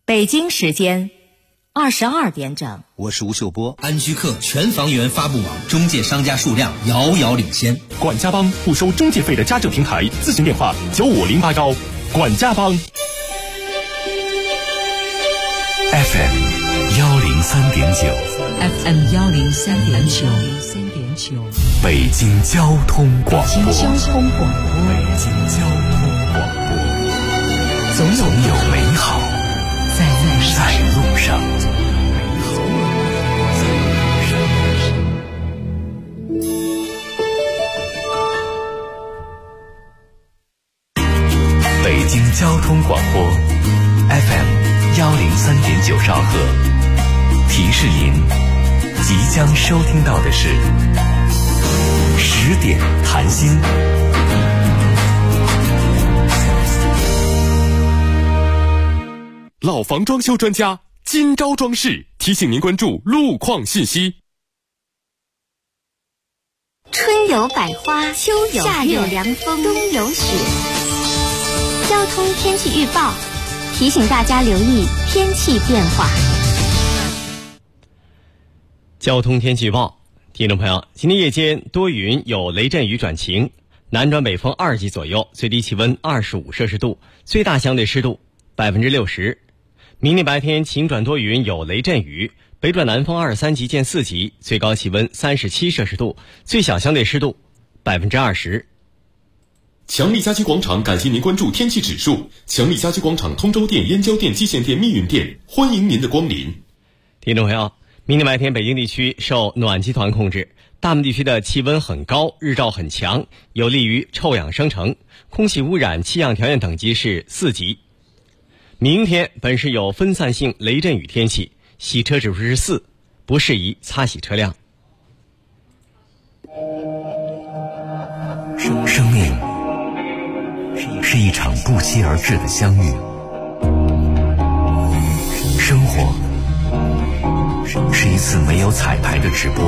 北京时间22点整。 我是吴秀波。 安居客全房源发布网中介商家数量遥遥领先。 管家帮不收中介费的家政平台，咨询电话95081。管家帮 FM 103.9 FM 103.9 北京交通广播。 北京交通广播。 总有美好在路上。北京交通广播 FM 103.9兆赫，提示您即将收听到的是10点谈心。 老房装修专家今朝装饰提醒您关注路况信息。 春有百花，秋有夏有凉风，冬有雪。交通天气预报提醒大家留意天气变化。 交通天气预报，听众朋友，今天夜间多云，有雷阵雨转晴，南转北风2级左右，最低气温25摄氏度，最大相对湿度60%。明天白天晴转多云，有雷阵雨，北转南风23级见4级，最高气温37摄氏度，最小相对湿度20%。 强力家居广场感谢您关注天气指数。强力家居广场通州店、燕郊店、蓟县店、密云店，欢迎您的光临。 听众朋友，明天白天北京地区受暖集团控制，大部分地区的气温很高，日照很强，有利于臭氧生成，空气污染气象条件等级是4级。明天本市有分散性雷阵雨天气，洗车指数是4，不适宜擦洗车辆。 生命是一场不期而至的相遇，生活是一次没有彩排的直播，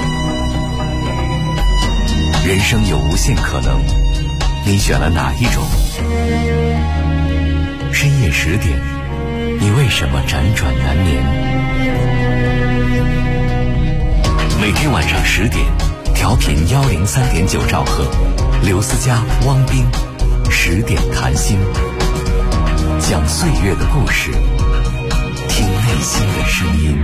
人生有无限可能，你选了哪一种？深夜10点，你为什么辗转难眠？每天晚上10点，调频103.9兆赫，刘思佳、汪斌10点谈心，讲岁月的故事，听内心的声音。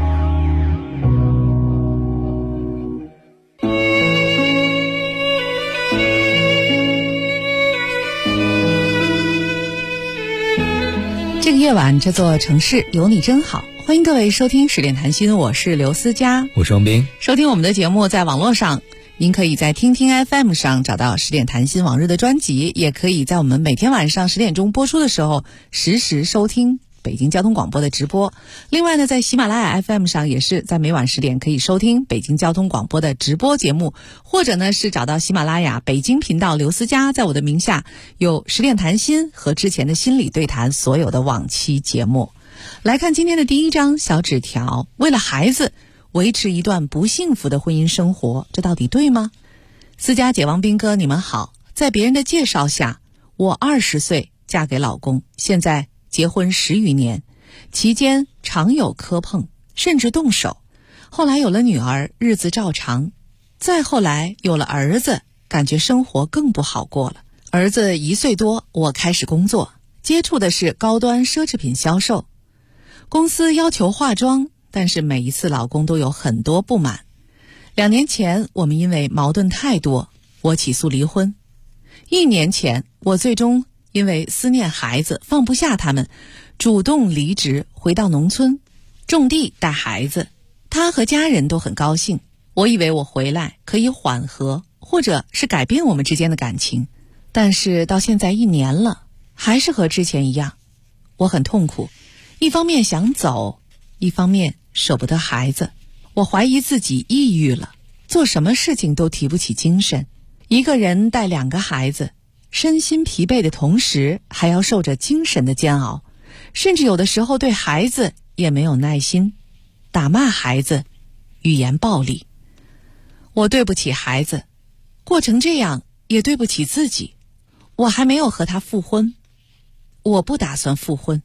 这个夜晚，这座城市有你真好。欢迎各位收听10点谈心，我是刘思佳， 我是王斌。 收听我们的节目，在网络上，您可以在听听 FM 上找到10点谈心往日的专辑，也可以在我们每天晚上10点钟播出的时候实时收听北京交通广播的直播。另外呢，在喜马拉雅 FM 上也是在每晚10点可以收听北京交通广播的直播节目，或者呢是找到喜马拉雅北京频道刘思佳，在我的名下有10点谈心和之前的心理对谈所有的往期节目。来看今天的第一张小纸条，为了孩子维持一段不幸福的婚姻生活，这到底对吗？思佳姐、王斌哥，你们好。在别人的介绍下，我20岁嫁给老公，现在结婚10余年，期间常有磕碰，甚至动手。后来有了女儿，日子照常。再后来有了儿子，感觉生活更不好过了。儿子1岁多，我开始工作，接触的是高端奢侈品销售。公司要求化妆，但是每一次老公都有很多不满。2年前，我们因为矛盾太多，我起诉离婚。1年前，我最终因为思念孩子，放不下他们，主动离职，回到农村种地带孩子。他和家人都很高兴，我以为我回来可以缓和，或者是改变我们之间的感情。但是到现在1年了，还是和之前一样。我很痛苦，一方面想走，一方面舍不得孩子。我怀疑自己抑郁了，做什么事情都提不起精神。一个人带2个孩子，身心疲惫的同时，还要受着精神的煎熬，甚至有的时候对孩子也没有耐心，打骂孩子，语言暴力。我对不起孩子，过成这样也对不起自己。我还没有和他复婚，我不打算复婚，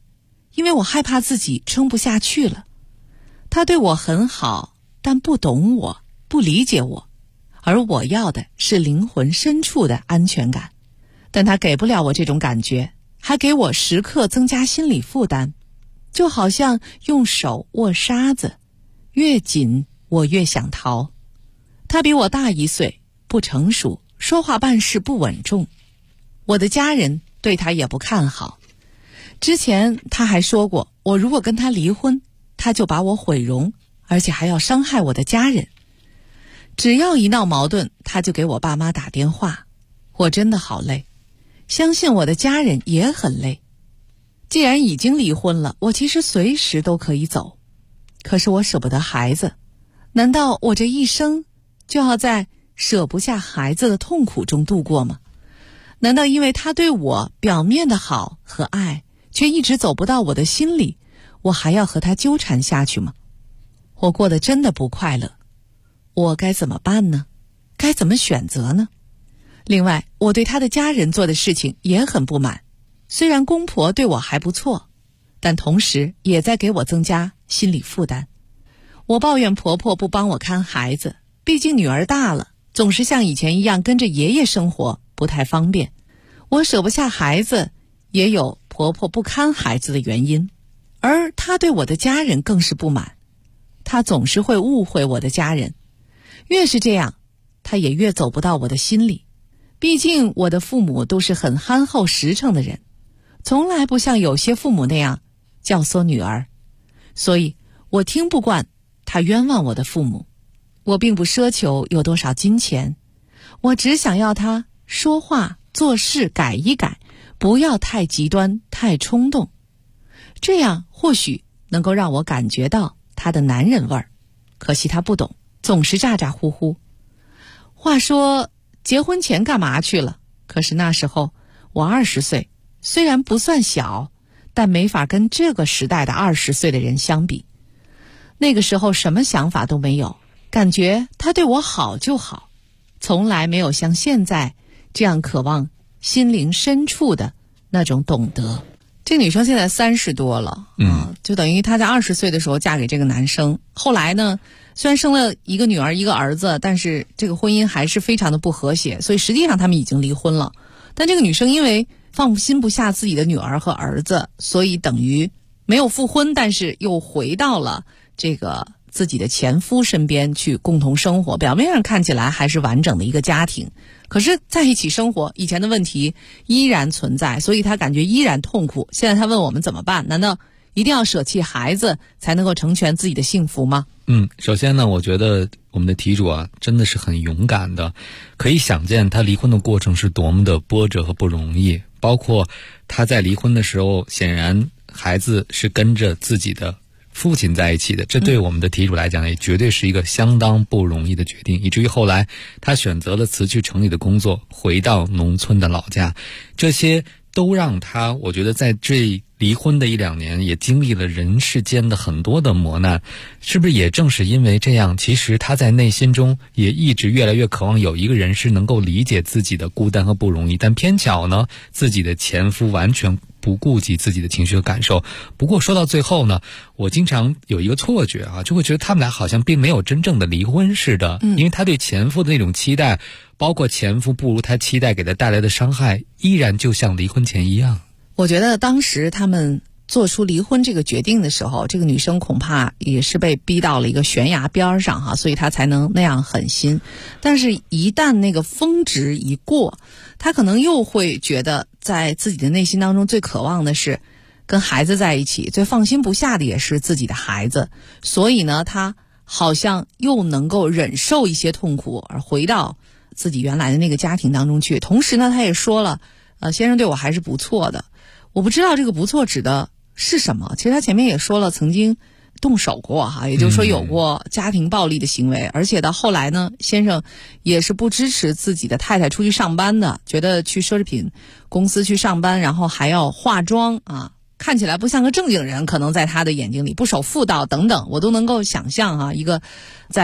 因为我害怕自己撑不下去了。他对我很好，但不懂我，不理解我，而我要的是灵魂深处的安全感。但他给不了我这种感觉，还给我时刻增加心理负担，就好像用手握沙子，越紧我越想逃。他比我大1岁，不成熟，说话办事不稳重。我的家人对他也不看好。之前他还说过，我如果跟他离婚，他就把我毁容，而且还要伤害我的家人。只要一闹矛盾，他就给我爸妈打电话。我真的好累，相信我的家人也很累。既然已经离婚了，我其实随时都可以走，可是我舍不得孩子。难道我这一生就要在舍不下孩子的痛苦中度过吗？难道因为他对我表面的好和爱，却一直走不到我的心里，我还要和他纠缠下去吗？我过得真的不快乐，我该怎么办呢？该怎么选择呢？另外，我对他的家人做的事情也很不满。虽然公婆对我还不错，但同时也在给我增加心理负担。我抱怨婆婆不帮我看孩子，毕竟女儿大了，总是像以前一样跟着爷爷生活，不太方便。我舍不下孩子，也有婆婆不看孩子的原因。而她对我的家人更是不满，她总是会误会我的家人。越是这样，她也越走不到我的心里。毕竟我的父母都是很憨厚实诚的人，从来不像有些父母那样教唆女儿，所以我听不惯他冤枉我的父母。我并不奢求有多少金钱，我只想要他说话做事改一改，不要太极端太冲动，这样或许能够让我感觉到他的男人味儿。可惜他不懂，总是咋咋呼呼。话说结婚前干嘛去了？可是那时候我20岁，虽然不算小，但没法跟这个时代的20岁的人相比。那个时候什么想法都没有，感觉他对我好就好，从来没有像现在这样渴望心灵深处的那种懂得。这女生现在30多了，就等于她在20岁的时候嫁给这个男生。后来呢，虽然生了一个女儿一个儿子，但是这个婚姻还是非常的不和谐，所以实际上他们已经离婚了。但这个女生因为放心不下自己的女儿和儿子，所以等于没有复婚，但是又回到了这个自己的前夫身边去共同生活，表面上看起来还是完整的一个家庭，可是在一起生活，以前的问题依然存在，所以他感觉依然痛苦。现在他问我们怎么办？难道一定要舍弃孩子才能够成全自己的幸福吗？ 首先呢，我觉得我们的题主真的是很勇敢的，可以想见他离婚的过程是多么的波折和不容易，包括他在离婚的时候，显然孩子是跟着自己的父亲在一起的，这对我们的题主来讲也绝对是一个相当不容易的决定，以至于后来他选择了辞去城里的工作，回到农村的老家，这些都让他，我觉得在这离婚的1-2年也经历了人世间的很多的磨难。是不是也正是因为这样，其实他在内心中也一直越来越渴望有一个人是能够理解自己的孤单和不容易，但偏巧呢，自己的前夫完全不顾及自己的情绪和感受。不过说到最后呢，我经常有一个错觉就会觉得他们俩好像并没有真正的离婚似的，因为他对前夫的那种期待，包括前夫不如他期待给他带来的伤害，依然就像离婚前一样。 我觉得当时他们做出离婚这个决定的时候，这个女生恐怕也是被逼到了一个悬崖边上所以她才能那样狠心。但是一旦那个峰值一过，她可能又会觉得在自己的内心当中最渴望的是跟孩子在一起，最放心不下的也是自己的孩子，所以呢，她好像又能够忍受一些痛苦而回到自己原来的那个家庭当中去。同时呢，她也说了先生对我还是不错的。我不知道这个不错指的是什么，其实他前面也说了曾经动手过也就是说有过家庭暴力的行为，而且到后来呢，先生也是不支持自己的太太出去上班的，觉得去奢侈品公司去上班，然后还要化妆看起来不像个正经人，可能在他的眼睛里不守妇道等等，我都能够想象一个在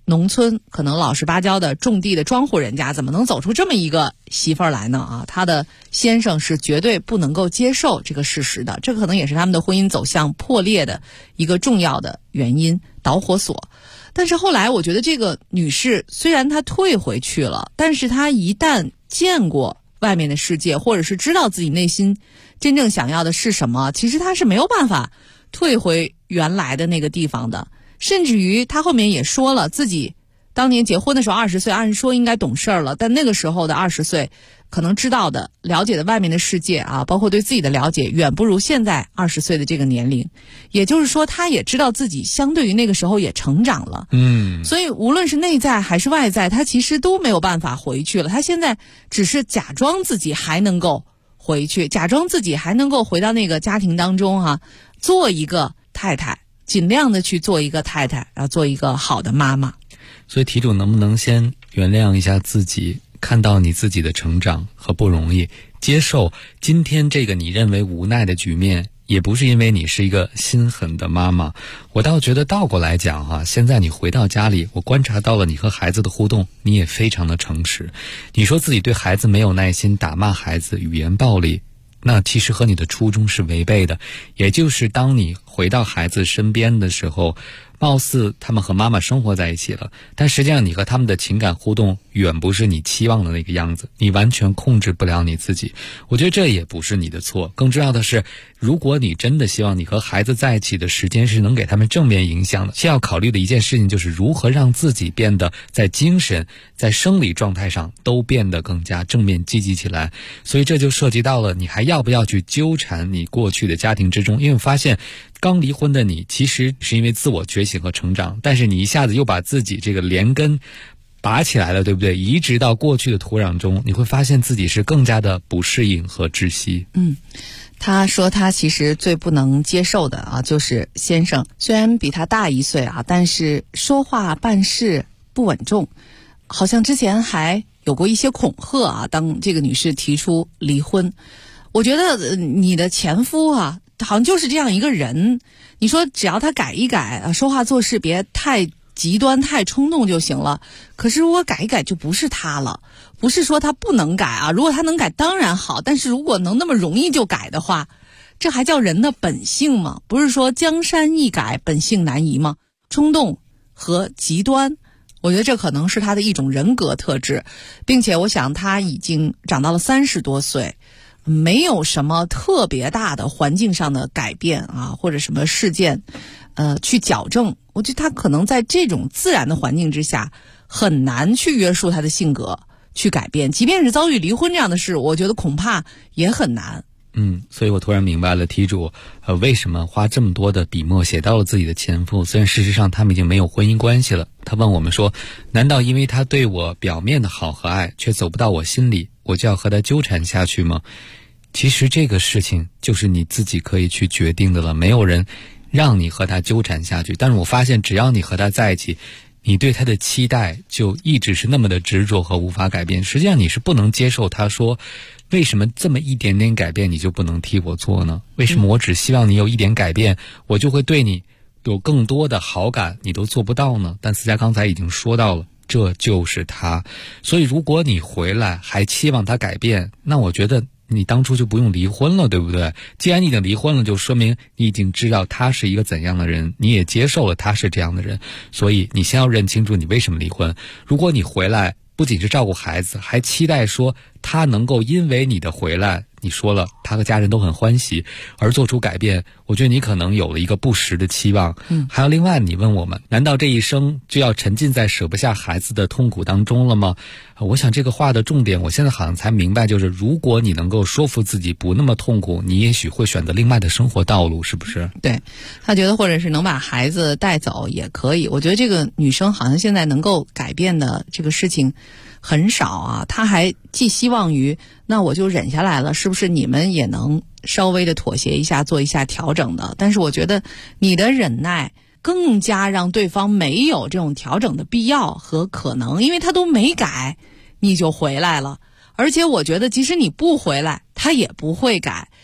农村可能老实巴交的种地的庄户人家，怎么能走出这么一个媳妇儿来呢？啊，他的先生是绝对不能够接受这个事实的，这可能也是他们的婚姻走向破裂的一个重要的原因，导火索。但是后来我觉得这个女士虽然她退回去了，但是她一旦见过外面的世界，或者是知道自己内心真正想要的是什么，其实她是没有办法退回原来的那个地方的。甚至于她后面也说了，自己当年结婚的时候20岁，按说应该懂事了，但那个时候的20岁可能知道的了解的外面的世界啊，包括对自己的了解远不如现在20岁的这个年龄。也就是说她也知道自己相对于那个时候也成长了，所以无论是内在还是外在，她其实都没有办法回去了。她现在只是假装自己还能够回去，假装自己还能够回到那个家庭当中啊，做一个太太，尽量的去做一个太太，然后做一个好的妈妈。 所以题主能不能先原谅一下自己，看到你自己的成长和不容易，接受今天这个你认为无奈的局面，也不是因为你是一个心狠的妈妈。我倒觉得倒过来讲哈，现在你回到家里，我观察到了你和孩子的互动，你也非常的诚实。你说自己对孩子没有耐心，打骂孩子，语言暴力，那其实和你的初衷是违背的。也就是当你回到孩子身边的时候，貌似他们和妈妈生活在一起了，但实际上你和他们的情感互动远不是你期望的那个样子，你完全控制不了你自己。我觉得这也不是你的错，更重要的是，如果你真的希望你和孩子在一起的时间是能给他们正面影响的，先要考虑的一件事情就是如何让自己变得在精神在生理状态上都变得更加正面积极起来。所以这就涉及到了你还要不要去纠缠你过去的家庭之中。因为我发现刚离婚的你其实是因为自我觉醒和成长，但是你一下子又把自己这个连根拔起来了，对不对？移植到过去的土壤中，你会发现自己是更加的不适应和窒息。 他说他其实最不能接受的啊，就是先生虽然比他大1岁啊，但是说话办事不稳重，好像之前还有过一些恐吓啊。当这个女士提出离婚，我觉得你的前夫啊，好像就是这样一个人。你说只要他改一改啊，说话做事别太极端太冲动就行了。可是如果改一改就不是他了，不是说他不能改啊，如果他能改当然好，但是如果能那么容易就改的话，这还叫人的本性吗？不是说江山易改本性难移吗？冲动和极端，我觉得这可能是他的一种人格特质，并且我想他已经长到了30多岁，没有什么特别大的环境上的改变啊，或者什么事件去矫正。我觉得他可能在这种自然的环境之下很难去约束他的性格去改变，即便是遭遇离婚这样的事，我觉得恐怕也很难。 所以我突然明白了题主为什么花这么多的笔墨写到了自己的前夫，虽然事实上他们已经没有婚姻关系了。他问我们说，难道因为他对我表面的好和爱却走不到我心里，我就要和他纠缠下去吗？其实这个事情就是你自己可以去决定的了，没有人让你和他纠缠下去。但是我发现只要你和他在一起，你对他的期待就一直是那么的执着和无法改变。实际上你是不能接受他说，为什么这么一点点改变你就不能替我做呢？为什么我只希望你有一点改变，我就会对你有更多的好感，你都做不到呢？但思佳刚才已经说到了，这就是他。所以如果你回来还期望他改变，那我觉得你当初就不用离婚了，对不对？既然你已经离婚了，就说明你已经知道他是一个怎样的人，你也接受了他是这样的人。所以你先要认清楚你为什么离婚。如果你回来不仅是照顾孩子，还期待说他能够因为你的回来，你说了他和家人都很欢喜而做出改变，我觉得你可能有了一个不实的期望。还有另外你问我们，难道这一生就要沉浸在舍不下孩子的痛苦当中了吗？我想这个话的重点我现在好像才明白，就是如果你能够说服自己不那么痛苦，你也许会选择另外的生活道路，是不是？ 对，他觉得或者是能把孩子带走也可以。我觉得这个女生好像现在能够改变的这个事情很少啊，她还寄希望于那我就忍下来了，是不是你们也能稍微的妥协一下，做一下调整的？但是我觉得你的忍耐更加让对方没有这种调整的必要和可能，因为他都没改你就回来了。而且我觉得即使你不回来他也不会改。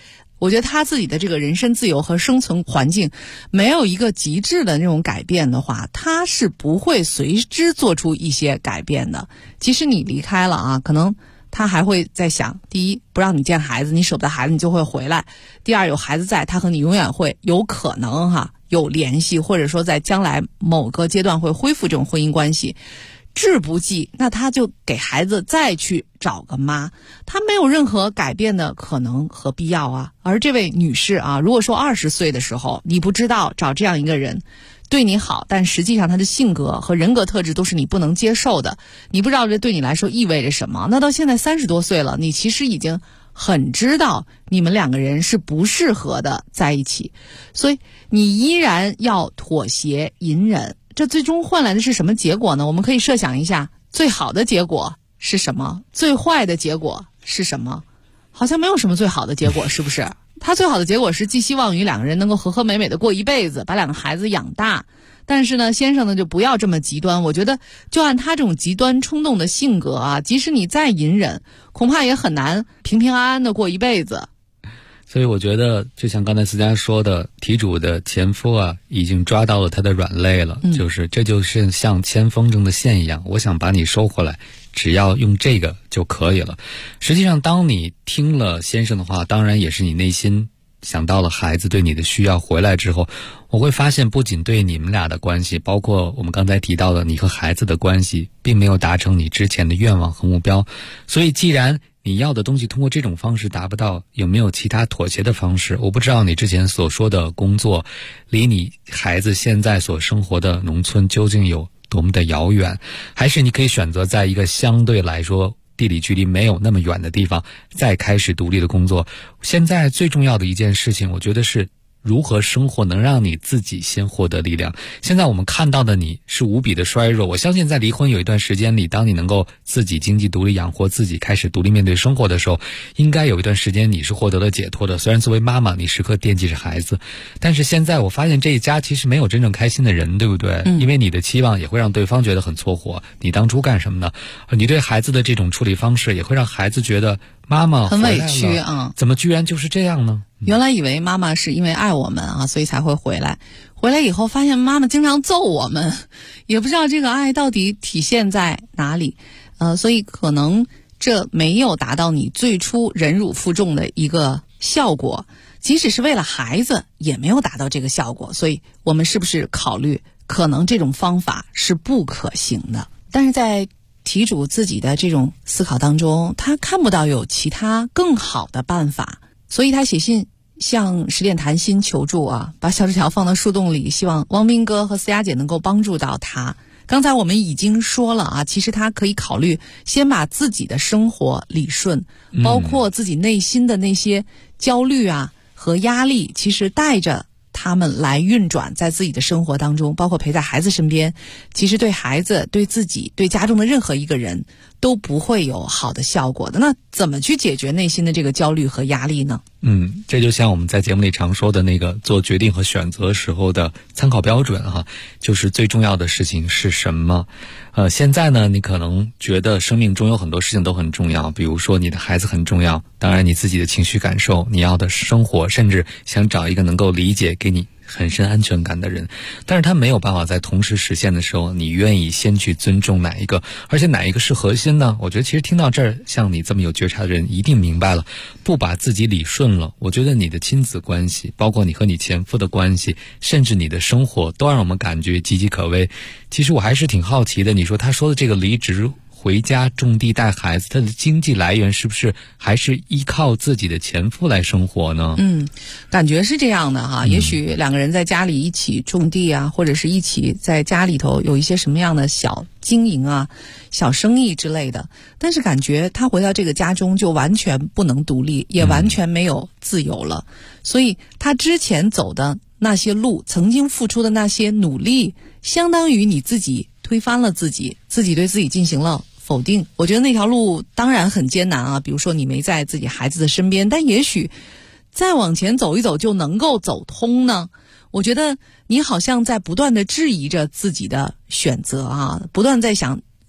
我觉得他自己的这个人身自由和生存环境没有一个极致的那种改变的话，他是不会随之做出一些改变的。即使你离开了啊，可能他还会在想，第一，不让你见孩子，你舍不得孩子，你就会回来；第二，有孩子在，他和你永远会有可能有联系，或者说在将来某个阶段会恢复这种婚姻关系。志不济，那他就给孩子再去找个妈，他没有任何改变的可能和必要啊。而这位女士啊，如果说20岁的时候你不知道找这样一个人对你好，但实际上他的性格和人格特质都是你不能接受的，你不知道这对你来说意味着什么，那到现在30多岁了，你其实已经很知道你们两个人是不适合的在一起，所以你依然要妥协隐忍。这最终换来的是什么结果呢？我们可以设想一下，最好的结果是什么？最坏的结果是什么？好像没有什么最好的结果，是不是？他最好的结果是寄希望于两个人能够和和美美的过一辈子，把两个孩子养大。但是呢，先生呢就不要这么极端。我觉得就按他这种极端冲动的性格啊，即使你再隐忍，恐怕也很难平平安安的过一辈子。 所以我觉得就像刚才思佳说的，题主的前夫啊已经抓到了他的软肋了，这就是像牵风筝的线一样，我想把你收回来，只要用这个就可以了。实际上当你听了先生的话，当然也是你内心想到了孩子对你的需要，回来之后我会发现不仅对你们俩的关系，包括我们刚才提到的你和孩子的关系并没有达成你之前的愿望和目标。所以既然你要的东西通过这种方式达不到，有没有其他妥协的方式？我不知道你之前所说的工作离你孩子现在所生活的农村究竟有多么的遥远，还是你可以选择在一个相对来说地理距离没有那么远的地方再开始独立的工作。现在最重要的一件事情，我觉得是如何生活能让你自己先获得力量。现在我们看到的你是无比的衰弱，我相信在离婚有一段时间里，当你能够自己经济独立养活自己，开始独立面对生活的时候，应该有一段时间你是获得了解脱的。虽然作为妈妈你时刻惦记着孩子，但是现在我发现这一家其实没有真正开心的人，对不对？因为你的期望也会让对方觉得很搓火，你当初干什么呢？你对孩子的这种处理方式也会让孩子觉得妈妈很委屈啊， 怎么居然就是这样呢？ 原来以为妈妈是因为爱我们啊，所以才会回来以后发现妈妈经常揍我们，也不知道这个爱到底体现在哪里。所以可能这没有达到你最初忍辱负重的一个效果，即使是为了孩子也没有达到这个效果。所以我们是不是考虑可能这种方法是不可行的？但是在题主自己的这种思考当中，他看不到有其他更好的办法，所以他写信向10点谈心求助啊，把小纸条放到树洞里，希望汪斌哥和思佳姐能够帮助到他。刚才我们已经说了啊，其实他可以考虑先把自己的生活理顺，包括自己内心的那些焦虑啊和压力，其实带着他们来运转在自己的生活当中，包括陪在孩子身边，其实对孩子、对自己、对家中的任何一个人都不会有好的效果的。那怎么去解决内心的这个焦虑和压力呢？ 这就像我们在节目里常说的那个做决定和选择时候的参考标准哈，就是最重要的事情是什么？现在呢，你可能觉得生命中有很多事情都很重要，比如说你的孩子很重要，当然你自己的情绪感受，你要的生活，甚至想找一个能够理解给你很深安全感的人，但是他没有办法在同时实现的时候，你愿意先去尊重哪一个，而且哪一个是核心呢？我觉得其实听到这儿，像你这么有觉察的人一定明白了，不把自己理顺了，我觉得你的亲子关系，包括你和你前夫的关系，甚至你的生活，都让我们感觉岌岌可危。其实我还是挺好奇的，你说他说的这个离职回家种地带孩子，他的经济来源是不是还是依靠自己的前夫来生活呢？ 感觉是这样的哈。也许两个人在家里一起种地啊，或者是一起在家里头有一些什么样的小经营啊、小生意之类的，但是感觉他回到这个家中就完全不能独立，也完全没有自由了。所以他之前走的那些路，曾经付出的那些努力，相当于你自己推翻了自己，自己对自己进行了否定。我觉得那条路当然很艰难啊，比如说你没在自己孩子的身边，但也许再往前走一走就能够走通呢。我觉得你好像在不断的质疑着自己的选择啊，不断在想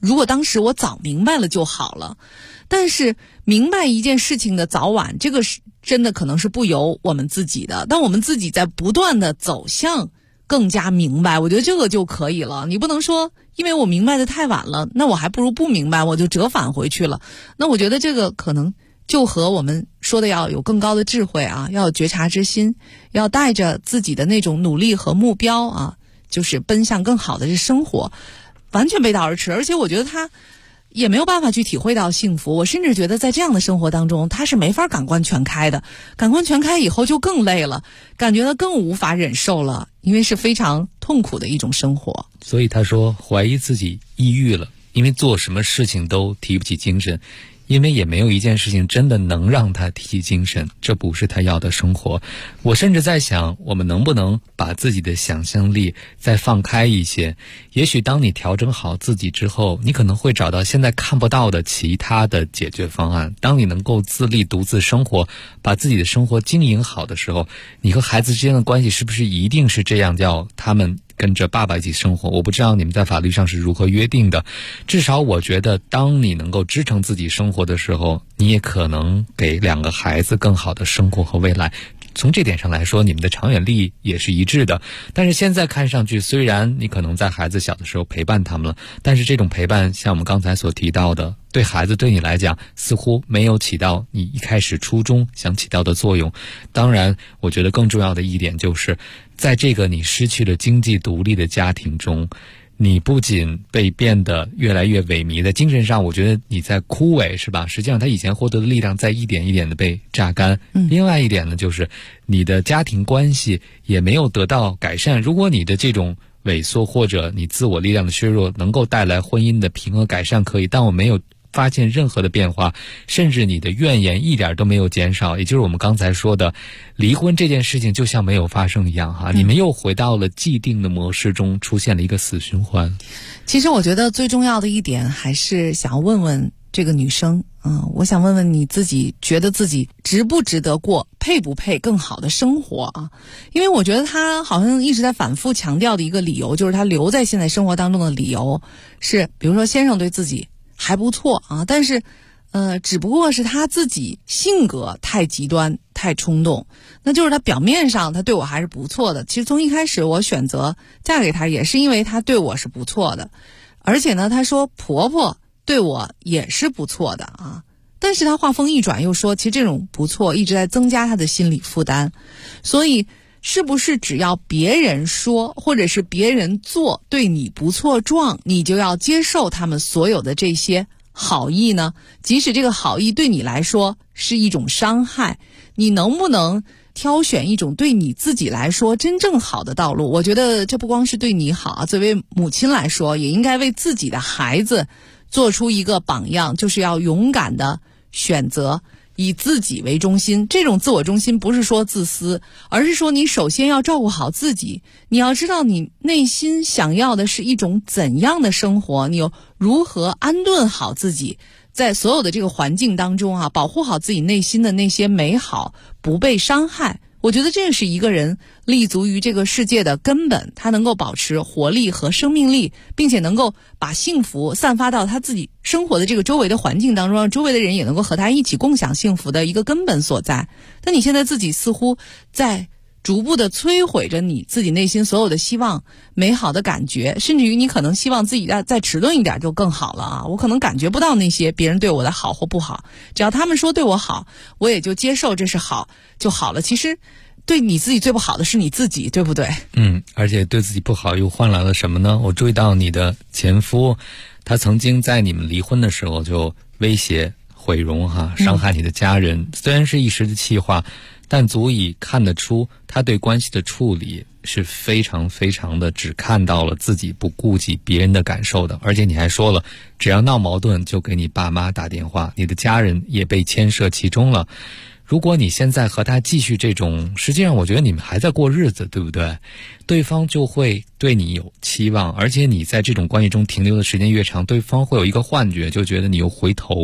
如果当时我早明白了就好了。但是明白一件事情的早晚，这个是真的可能是不由我们自己的，但我们自己在不断的走向更加明白，我觉得这个就可以了。你不能说因为我明白的太晚了，那我还不如不明白，我就折返回去了。那我觉得这个可能就和我们说的要有更高的智慧啊，要有觉察之心，要带着自己的那种努力和目标啊，就是奔向更好的这生活，完全背道而驰。而且我觉得他也没有办法去体会到幸福，我甚至觉得在这样的生活当中，他是没法感官全开的。感官全开以后就更累了，感觉到更无法忍受了，因为是非常痛苦的一种生活。 所以他说怀疑自己抑郁了，因为做什么事情都提不起精神，因为也没有一件事情真的能让他提起精神，这不是他要的生活。我甚至在想，我们能不能把自己的想象力再放开一些，也许当你调整好自己之后，你可能会找到现在看不到的其他的解决方案。当你能够自立独自生活，把自己的生活经营好的时候，你和孩子之间的关系是不是一定是这样，叫他们跟着爸爸一起生活？我不知道你们在法律上是如何约定的，至少我觉得当你能够支撑自己生活的时候，你也可能给两个孩子更好的生活和未来。从这点上来说，你们的长远利益也是一致的。但是现在看上去，虽然你可能在孩子小的时候陪伴他们了，但是这种陪伴像我们刚才所提到的，对孩子对你来讲似乎没有起到你一开始初衷想起到的作用。当然我觉得更重要的一点就是，在这个你失去了经济独立的家庭中，你不仅被变得越来越萎靡，在精神上我觉得你在枯萎，是吧？实际上他以前获得的力量在一点一点的被榨干。另外一点呢，就是你的家庭关系也没有得到改善。如果你的这种萎缩或者你自我力量的削弱能够带来婚姻的平和改善可以，但我没有发现任何的变化，甚至你的怨言一点都没有减少，也就是我们刚才说的离婚这件事情就像没有发生一样哈，你们又回到了既定的模式中，出现了一个死循环。 其实我觉得最重要的一点还是想要问问这个女生，我想问问你自己，觉得自己值不值得过，配不配更好的生活啊？因为我觉得她好像一直在反复强调的一个理由，就是她留在现在生活当中的理由是，比如说先生对自己还不错啊，但是只不过是他自己性格太极端太冲动，那就是他表面上他对我还是不错的，其实从一开始我选择嫁给他也是因为他对我是不错的，而且呢他说婆婆对我也是不错的啊，但是他话锋一转又说其实这种不错一直在增加他的心理负担，所以是不是只要别人说或者是别人做对你不错状，你就要接受他们所有的这些好意呢？即使这个好意对你来说是一种伤害，你能不能挑选一种对你自己来说真正好的道路？我觉得这不光是对你好啊，作为母亲来说也应该为自己的孩子做出一个榜样，就是要勇敢的选择以自己为中心。这种自我中心不是说自私，而是说你首先要照顾好自己，你要知道你内心想要的是一种怎样的生活，你又如何安顿好自己，在所有的这个环境当中啊，保护好自己内心的那些美好，不被伤害。我觉得这是一个人立足于这个世界的根本，他能够保持活力和生命力，并且能够把幸福散发到他自己生活的这个周围的环境当中，让周围的人也能够和他一起共享幸福的一个根本所在。但你现在自己似乎在逐步的摧毁着你自己内心所有的希望、美好的感觉，甚至于你可能希望自己再迟钝一点就更好了啊！我可能感觉不到那些别人对我的好或不好，只要他们说对我好，我也就接受这是好就好了。其实对你自己最不好的是你自己，对不对？ 而且对自己不好又换来了什么呢？我注意到你的前夫，他曾经在你们离婚的时候就威胁毁容伤害你的家人，虽然是一时的气话，但足以看得出他对关系的处理是非常非常的只看到了自己，不顾及别人的感受的。而且你还说了，只要闹矛盾就给你爸妈打电话，你的家人也被牵涉其中了。如果你现在和他继续这种，实际上我觉得你们还在过日子，对不对？对方就会对你有期望，而且你在这种关系中停留的时间越长，对方会有一个幻觉，就觉得你又回头了。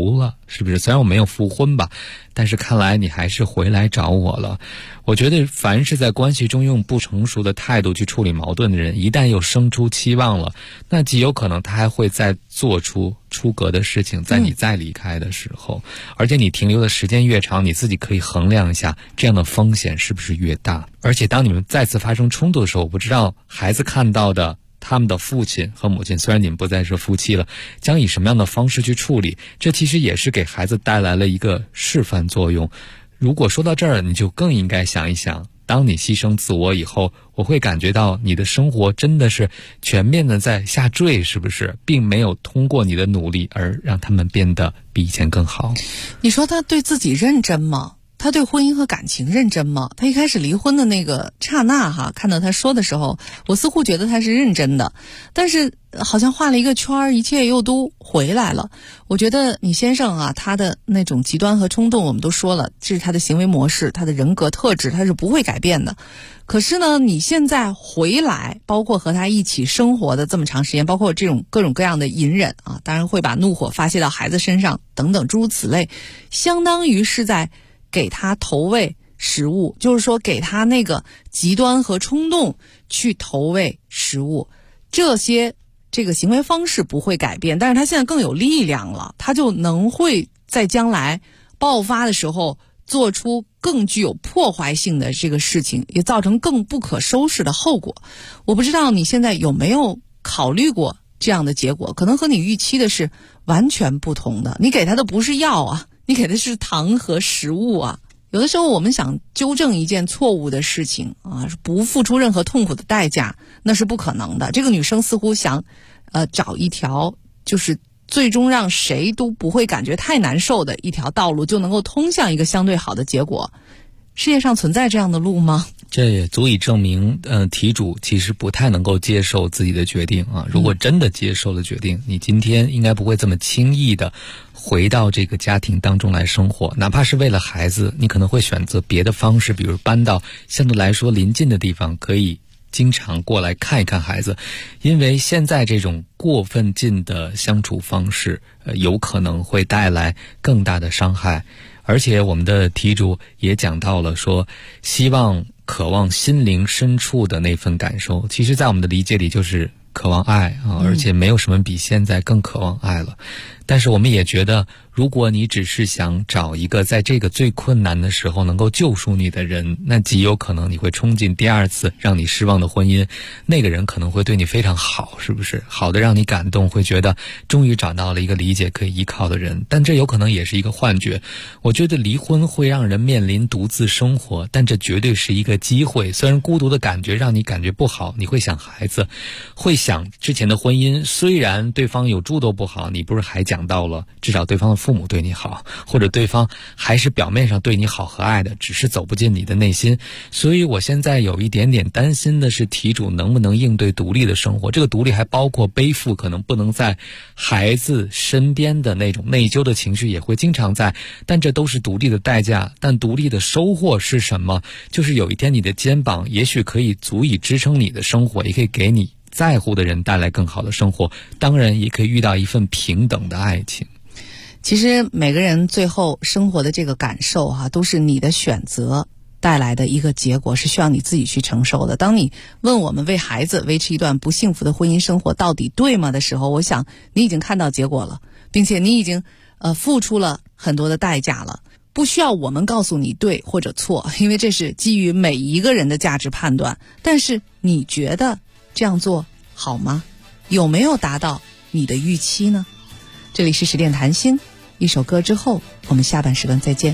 是不是？虽然我没有复婚吧，但是看来你还是回来找我了。我觉得凡是在关系中用不成熟的态度去处理矛盾的人，一旦又生出期望了，那极有可能他还会再做出出格的事情，在你再离开的时候。而且你停留的时间越长，你自己可以衡量一下这样的风险是不是越大。而且当你们再次发生冲突的时候，我不知道孩子看到的他们的父亲和母亲，虽然你们不再是夫妻了，将以什么样的方式去处理，这其实也是给孩子带来了一个示范作用。如果说到这儿，你就更应该想一想，当你牺牲自我以后，我会感觉到你的生活真的是全面的在下坠，是不是？并没有通过你的努力而让他们变得比以前更好。 你说他对自己认真吗？他对婚姻和感情认真吗？他一开始离婚的那个刹那看到他说的时候，我似乎觉得他是认真的，但是好像画了一个圈，一切又都回来了。我觉得你先生他的那种极端和冲动，我们都说了，这是他的行为模式，他的人格特质，他是不会改变的。可是呢，你现在回来，包括和他一起生活的这么长时间，包括这种各种各样的隐忍当然会把怒火发泄到孩子身上等等诸如此类，相当于是在给他投喂食物，就是说给他那个极端和冲动去投喂食物。这个行为方式不会改变，但是他现在更有力量了，他就能会在将来爆发的时候做出更具有破坏性的这个事情，也造成更不可收拾的后果。我不知道你现在有没有考虑过这样的结果，可能和你预期的是完全不同的。你给他的不是药你给的是糖和食物有的时候我们想纠正一件错误的事情不付出任何痛苦的代价，那是不可能的。这个女生似乎想找一条就是最终让谁都不会感觉太难受的一条道路，就能够通向一个相对好的结果。世界上存在这样的路吗？ 这也足以证明题主其实不太能够接受自己的决定如果真的接受了决定，你今天应该不会这么轻易的回到这个家庭当中来生活，哪怕是为了孩子，你可能会选择别的方式，比如搬到相对来说邻近的地方，可以经常过来看一看孩子。因为现在这种过分近的相处方式有可能会带来更大的伤害。而且我们的题主也讲到了说，希望渴望心灵深处的那份感受，其实在我们的理解里就是渴望爱而且没有什么比现在更渴望爱了。但是我们也觉得，如果你只是想找一个在这个最困难的时候能够救赎你的人，那极有可能你会冲进第二次让你失望的婚姻，那个人可能会对你非常好，是不是？好的让你感动，会觉得终于找到了一个理解可以依靠的人，但这有可能也是一个幻觉。我觉得离婚会让人面临独自生活，但这绝对是一个机会。虽然孤独的感觉让你感觉不好，你会想孩子，会想之前的婚姻，虽然对方有诸多不好，你不是还讲到了至少对方的父母对你好，或者对方还是表面上对你好和爱的，只是走不进你的内心。所以我现在有一点点担心的是，题主能不能应对独立的生活。这个独立还包括背负可能不能在孩子身边的那种内疚的情绪，也会经常在，但这都是独立的代价。但独立的收获是什么？就是有一天你的肩膀也许可以足以支撑你的生活，也可以给你在乎的人带来更好的生活，当然也可以遇到一份平等的爱情。 其实每个人最后生活的这个感受都是你的选择带来的一个结果，是需要你自己去承受的。当你问我们为孩子维持一段不幸福的婚姻生活到底对吗的时候，我想你已经看到结果了，并且你已经付出了很多的代价了。不需要我们告诉你对或者错，因为这是基于每一个人的价值判断。但是你觉得这样做好吗？有没有达到你的预期呢？这里是十点谈心，一首歌之后我们下半时段再见。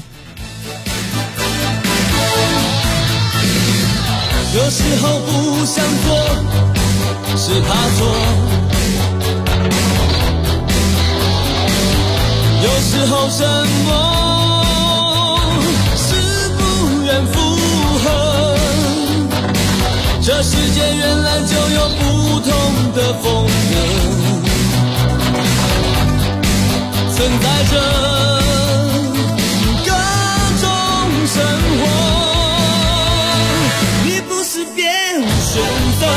有时候不想做，是怕做；有时候沉默，是不愿附和。这世界原来就有不同的风格，存在着各种生活。你不是别无选择，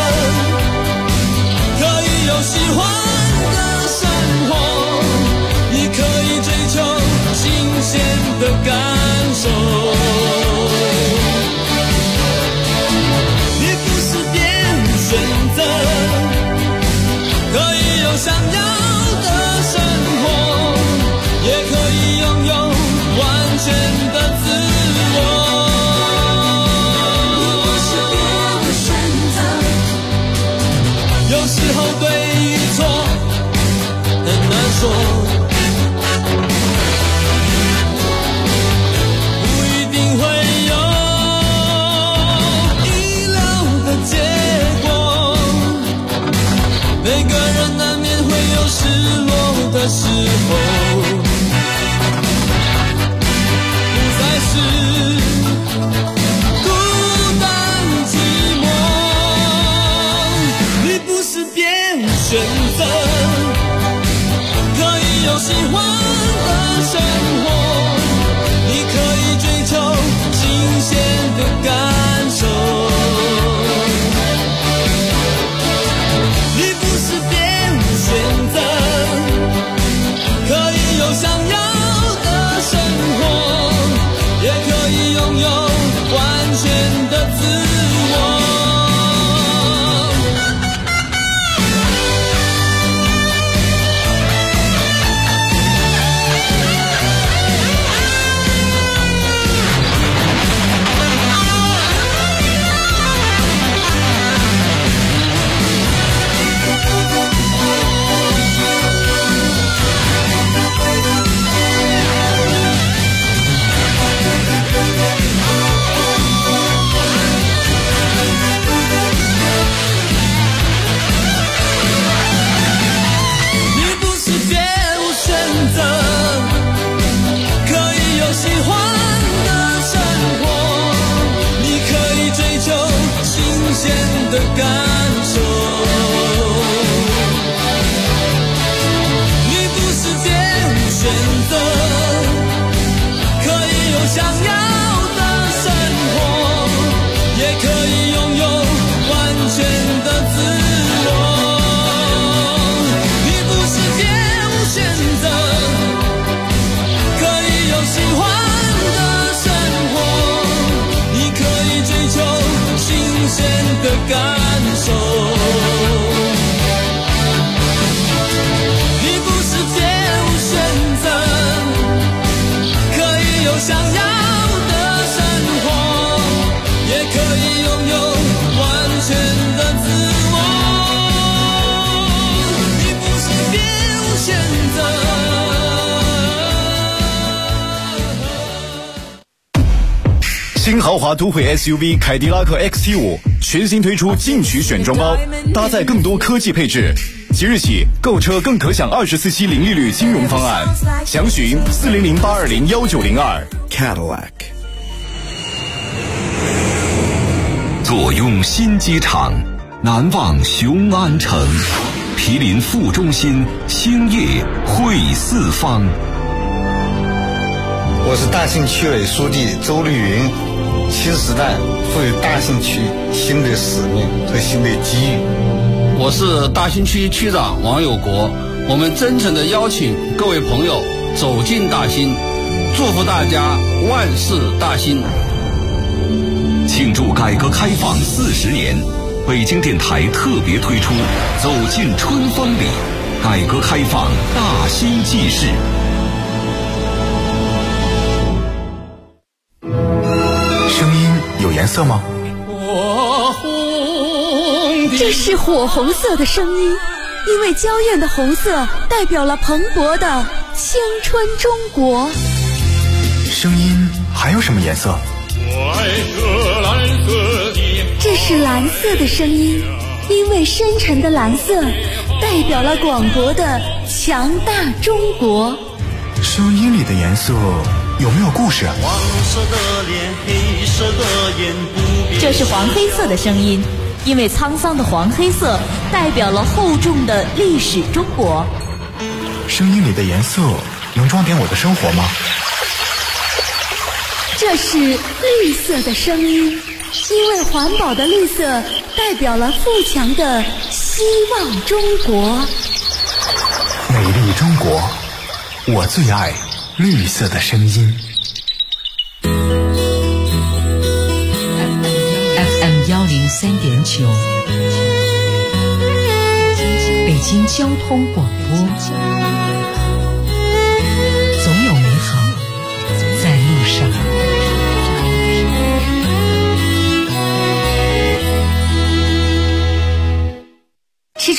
可以有喜欢的生活，你可以追求的自我。有时候对与错很难说，不一定会有意料的结果。每个人难免会有失落的时候，不再是孤单寂寞。你不是别无选择，可以有喜欢的生活，你可以追求新鲜的感受。你不是别无选择，可以有想要的生活，也可以拥有完全的自我。的感受，你不是别无选择，可以有想要的生活，也可以拥有完全的自我。你不是别无选择，可以有喜欢的生活，你可以追求新鲜的感受。你不是别无选择，可以有想要的生活，也可以拥有完全的自我。你不是别无选择。 新豪华都会 SUV 凯迪拉克 XT5 全新推出进取选装包，搭载更多科技配置。即日起购车更可享24期零利率金融方案，详询400-820-1902 Cadillac。 坐拥新机场，难忘雄安城，毗邻副中心，兴业汇四方。 我是大兴区委书记周绿云。新时代赋予大兴区新的使命和新的机遇。 我是大兴区区长王有国，我们真诚地邀请各位朋友走进大兴，祝福大家万事大兴。 庆祝改革开放40年，北京电台特别推出走进春风里，改革开放大兴纪事。 有颜色吗？ 这是火红色的声音，因为娇艳的红色代表了蓬勃的青春中国。 声音还有什么颜色？ 这是蓝色的声音，因为深沉的蓝色代表了广博的强大中国。 声音里的颜色有没有故事？ 黄色的脸，黑色的眼，不变。 这是黄黑色的声音，因为沧桑的黄黑色代表了厚重的历史中国。 声音里的颜色能装点我的生活吗？ 这是绿色的声音，因为环保的绿色代表了富强的希望中国。 美丽中国，我最爱绿色的声音。 FM 103.9，北京交通广播。总有美好在路上。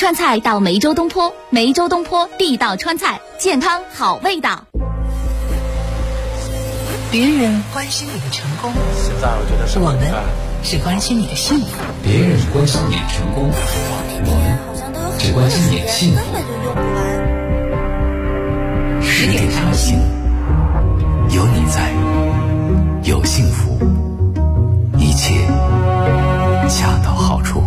川菜到梅州东坡，梅州东坡地道川菜，健康好味道。 别人关心你的成功， 现在我觉得我们只关心你的幸福。 别人关心你的成功，我们只关心你的幸福。 10点谈心，有你在，有幸福，一切恰到好处。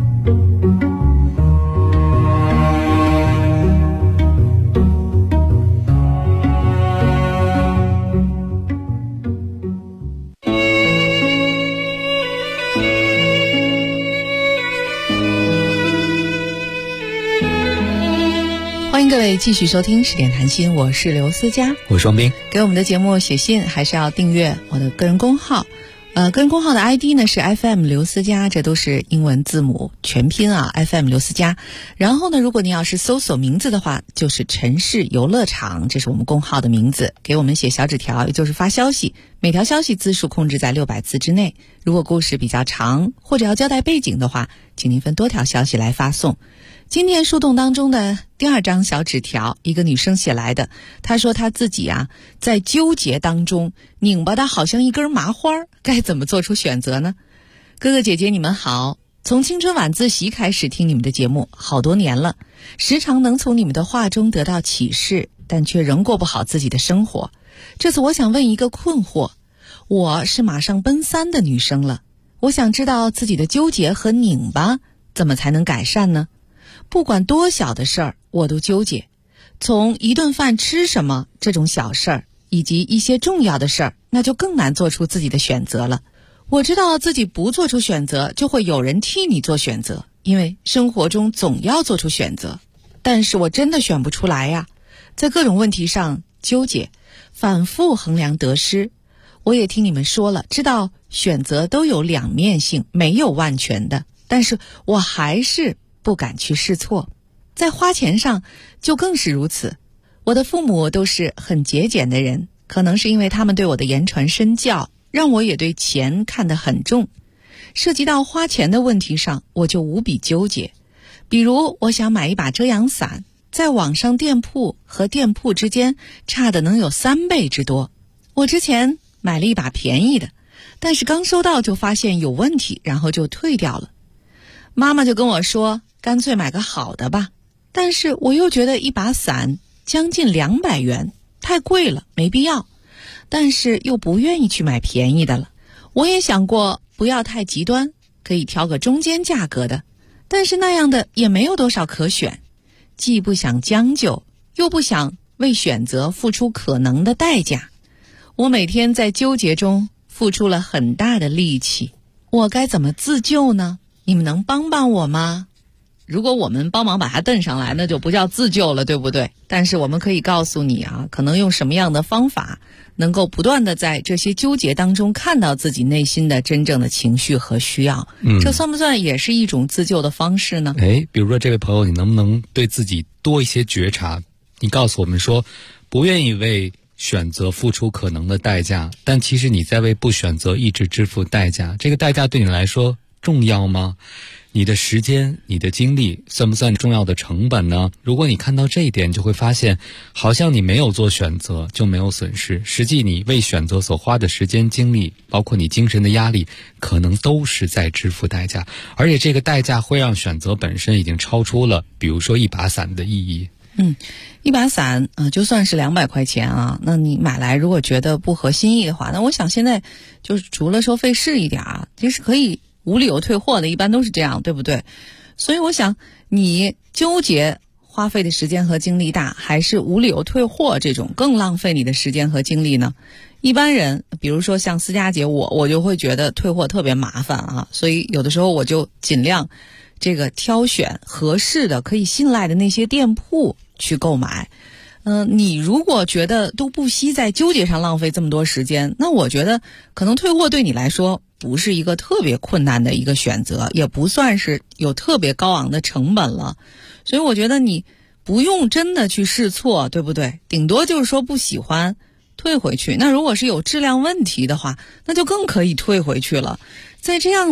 欢迎各位继续收听10点谈心，我是刘思佳， 我是双冰。 给我们的节目写信还是要订阅我的个人公号，个人公号的 ID 呢是 FM 刘思佳，这都是英文字母全拼啊 FM 刘思佳。然后呢，如果你要是搜索名字的话，就是城市游乐场，这是我们公号的名字。给我们写小纸条，也就是发消息，每条消息字数控制在600字之内。如果故事比较长或者要交代背景的话，请您分多条消息来发送。今天树洞当中的第2张小纸条，一个女生写来的。她说她自己啊在纠结当中，拧巴的好像一根麻花，该怎么做出选择呢？哥哥姐姐你们好，从青春晚自习开始听你们的节目好多年了，时常能从你们的话中得到启示，但却仍过不好自己的生活。这次我想问一个困惑，我是马上奔3的女生了，我想知道自己的纠结和拧巴怎么才能改善呢？不管多小的事儿我都纠结，从一顿饭吃什么这种小事儿，以及一些重要的事儿，那就更难做出自己的选择了。我知道自己不做出选择，就会有人替你做选择，因为生活中总要做出选择，但是我真的选不出来呀，在各种问题上纠结，反复衡量得失。我也听你们说了，知道选择都有两面性，没有万全的，但是我还是不敢去试错。在花钱上就更是如此。我的父母都是很节俭的人，可能是因为他们对我的言传身教，让我也对钱看得很重。涉及到花钱的问题上，我就无比纠结。比如我想买一把遮阳伞，在网上店铺和店铺之间差的能有3倍之多。我之前买了一把便宜的，但是刚收到就发现有问题，然后就退掉了。妈妈就跟我说，干脆买个好的吧。但是我又觉得一把伞将近200元，太贵了，没必要。但是又不愿意去买便宜的了。我也想过不要太极端，可以挑个中间价格的，但是那样的也没有多少可选。既不想将就，又不想为选择付出可能的代价。我每天在纠结中付出了很大的力气，我该怎么自救呢？你们能帮帮我吗？如果我们帮忙把它蹬上来，那就不叫自救了，对不对？但是我们可以告诉你啊，可能用什么样的方法能够不断的在这些纠结当中看到自己内心的真正的情绪和需要。这算不算也是一种自救的方式呢？ 比如说这位朋友，你能不能对自己多一些觉察？你告诉我们说，不愿意为选择付出可能的代价，但其实你在为不选择一直支付代价。这个代价对你来说重要吗？你的时间、你的精力算不算重要的成本呢？如果你看到这一点，就会发现好像你没有做选择就没有损失，实际你为选择所花的时间、精力，包括你精神的压力，可能都是在支付代价，而且这个代价会让选择本身已经超出了比如说一把伞的意义。 一把伞就算是200块钱啊，那你买来如果觉得不合心意的话，那我想现在就是除了说费事一点啊，其实可以无理由退货的，一般都是这样，对不对？所以我想你纠结花费的时间和精力大，还是无理由退货这种更浪费你的时间和精力呢？一般人比如说像思佳姐我就会觉得退货特别麻烦啊，所以有的时候我就尽量这个挑选合适的可以信赖的那些店铺去购买。你如果觉得都不惜在纠结上浪费这么多时间，那我觉得可能退货对你来说不是一个特别困难的一个选择，也不算是有特别高昂的成本了。所以我觉得你不用真的去试错，对不对？顶多就是说不喜欢退回去。那如果是有质量问题的话，那就更可以退回去了。在这样的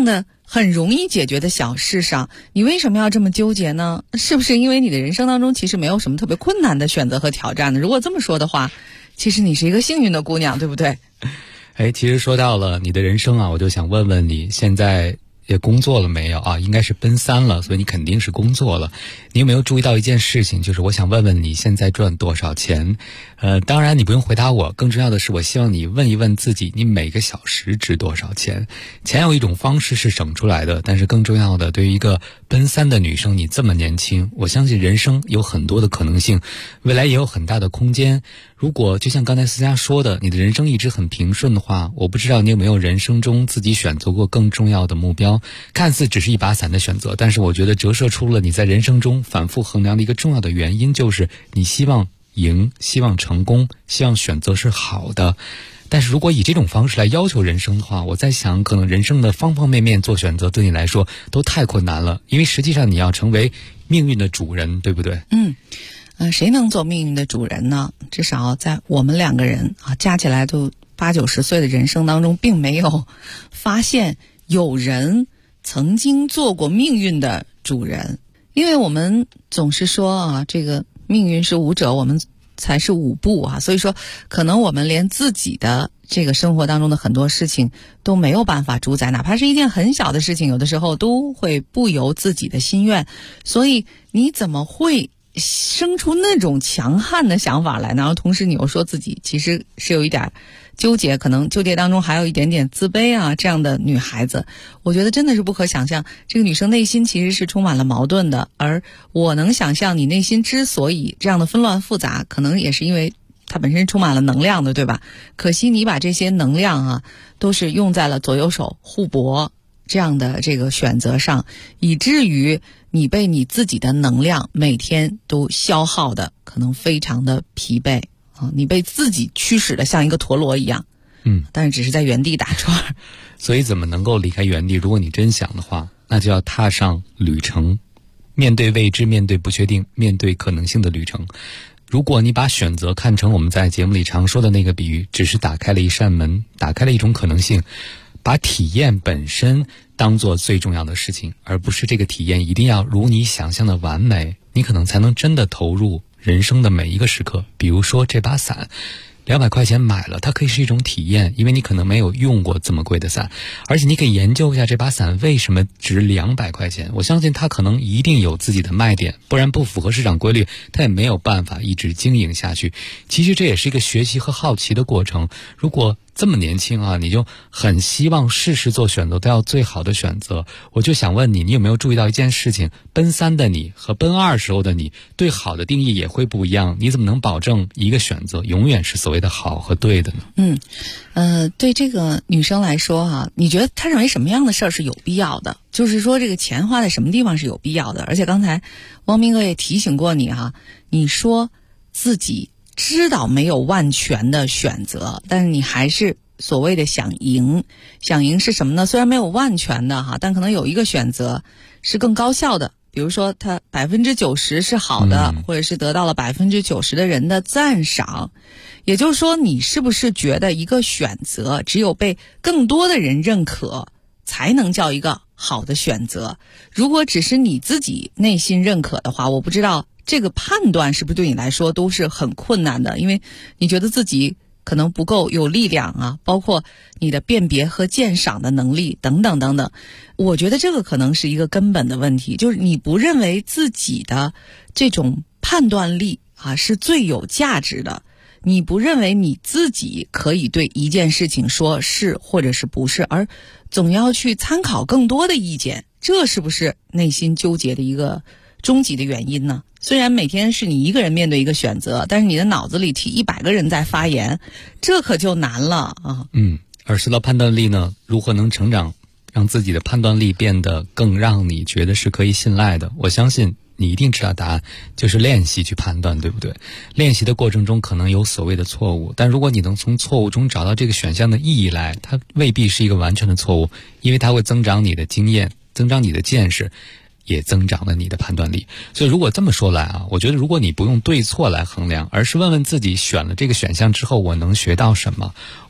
很容易解决的小事上，你为什么要这么纠结呢？是不是因为你的人生当中其实没有什么特别困难的选择和挑战呢？如果这么说的话，其实你是一个幸运的姑娘，对不对？ 其实说到了你的人生啊，我就想问问你现在也工作了没有啊？应该是奔三了，所以你肯定是工作了。你有没有注意到一件事情，就是我想问问你现在赚多少钱？当然你不用回答我，更重要的是我希望你问一问自己，你每个小时值多少钱？钱有一种方式是省出来的，但是更重要的，对于一个奔三的女生，你这么年轻，我相信人生有很多的可能性，未来也有很大的空间。如果就像刚才思佳说的，你的人生一直很平顺的话，我不知道你有没有人生中自己选择过更重要的目标，看似只是一把伞的选择，但是我觉得折射出了你在人生中反复衡量的一个重要的原因，就是你希望赢，希望成功，希望选择是好的。但是如果以这种方式来要求人生的话，我在想可能人生的方方面面做选择对你来说都太困难了，因为实际上你要成为命运的主人，对不对？ 谁能做命运的主人呢？至少在我们两个人啊加起来都80、90岁的人生当中，并没有发现有人曾经做过命运的主人。因为我们总是说啊，这个命运是舞者，我们才是舞步啊，所以说可能我们连自己的这个生活当中的很多事情都没有办法主宰，哪怕是一件很小的事情，有的时候都会不由自己的心愿。所以你怎么会生出那种强悍的想法来呢？然后同时你又说自己其实是有一点纠结，可能纠结当中还有一点点自卑啊，这样的女孩子，我觉得真的是不可想象。这个女生内心其实是充满了矛盾的，而我能想象你内心之所以这样的纷乱复杂，可能也是因为它本身充满了能量的，对吧？可惜你把这些能量啊都是用在了左右手互搏这样的这个选择上，以至于你被你自己的能量每天都消耗的可能非常的疲惫啊，你被自己驱使的像一个陀螺一样，但是只是在原地打转。 所以怎么能够离开原地？如果你真想的话，那就要踏上旅程，面对未知，面对不确定，面对可能性的旅程。如果你把选择看成我们在节目里常说的那个比喻，只是打开了一扇门，打开了一种可能性，把体验本身当做最重要的事情，而不是这个体验一定要如你想象的完美，你可能才能真的投入人生的每一个时刻。比如说这把伞200块钱买了，它可以是一种体验，因为你可能没有用过这么贵的伞，而且你可以研究一下这把伞为什么值200块钱。我相信它可能一定有自己的卖点，不然不符合市场规律，它也没有办法一直经营下去。其实这也是一个学习和好奇的过程。如果这么年轻啊，你就很希望事事做选择都要最好的选择，我就想问你，你有没有注意到一件事情？奔三的你和奔2时候的你对好的定义也会不一样，你怎么能保证一个选择永远是所谓的好和对的呢？对这个女生来说啊，你觉得她认为什么样的事儿是有必要的？就是说这个钱花在什么地方是有必要的？而且刚才汪斌哥也提醒过你哈，你说自己知道没有万全的选择，但是你还是所谓的想赢。想赢是什么呢？虽然没有万全的哈，但可能有一个选择是更高效的，比如说它90%是好的，或者是得到了90%的人的赞赏。也就是说，你是不是觉得一个选择只有被更多的人认可才能叫一个好的选择？如果只是你自己内心认可的话，我不知道这个判断是不是对你来说都是很困难的，因为你觉得自己可能不够有力量啊，包括你的辨别和鉴赏的能力等等等等。我觉得这个可能是一个根本的问题，就是你不认为自己的这种判断力啊是最有价值的，你不认为你自己可以对一件事情说是或者是不是，而总要去参考更多的意见，这是不是内心纠结的一个终极的原因呢？虽然每天是你一个人面对一个选择，但是你的脑子里替100个人在发言，这可就难了啊。 而说到判断力呢，如何能成长，让自己的判断力变得更让你觉得是可以信赖的？我相信你一定知道答案，就是练习去判断，对不对？练习的过程中可能有所谓的错误，但如果你能从错误中找到这个选项的意义来，它未必是一个完全的错误，因为它会增长你的经验，增长你的见识，也增长了你的判断力。所以如果这么说来啊，我觉得如果你不用对错来衡量，而是问问自己选了这个选项之后我能学到什么，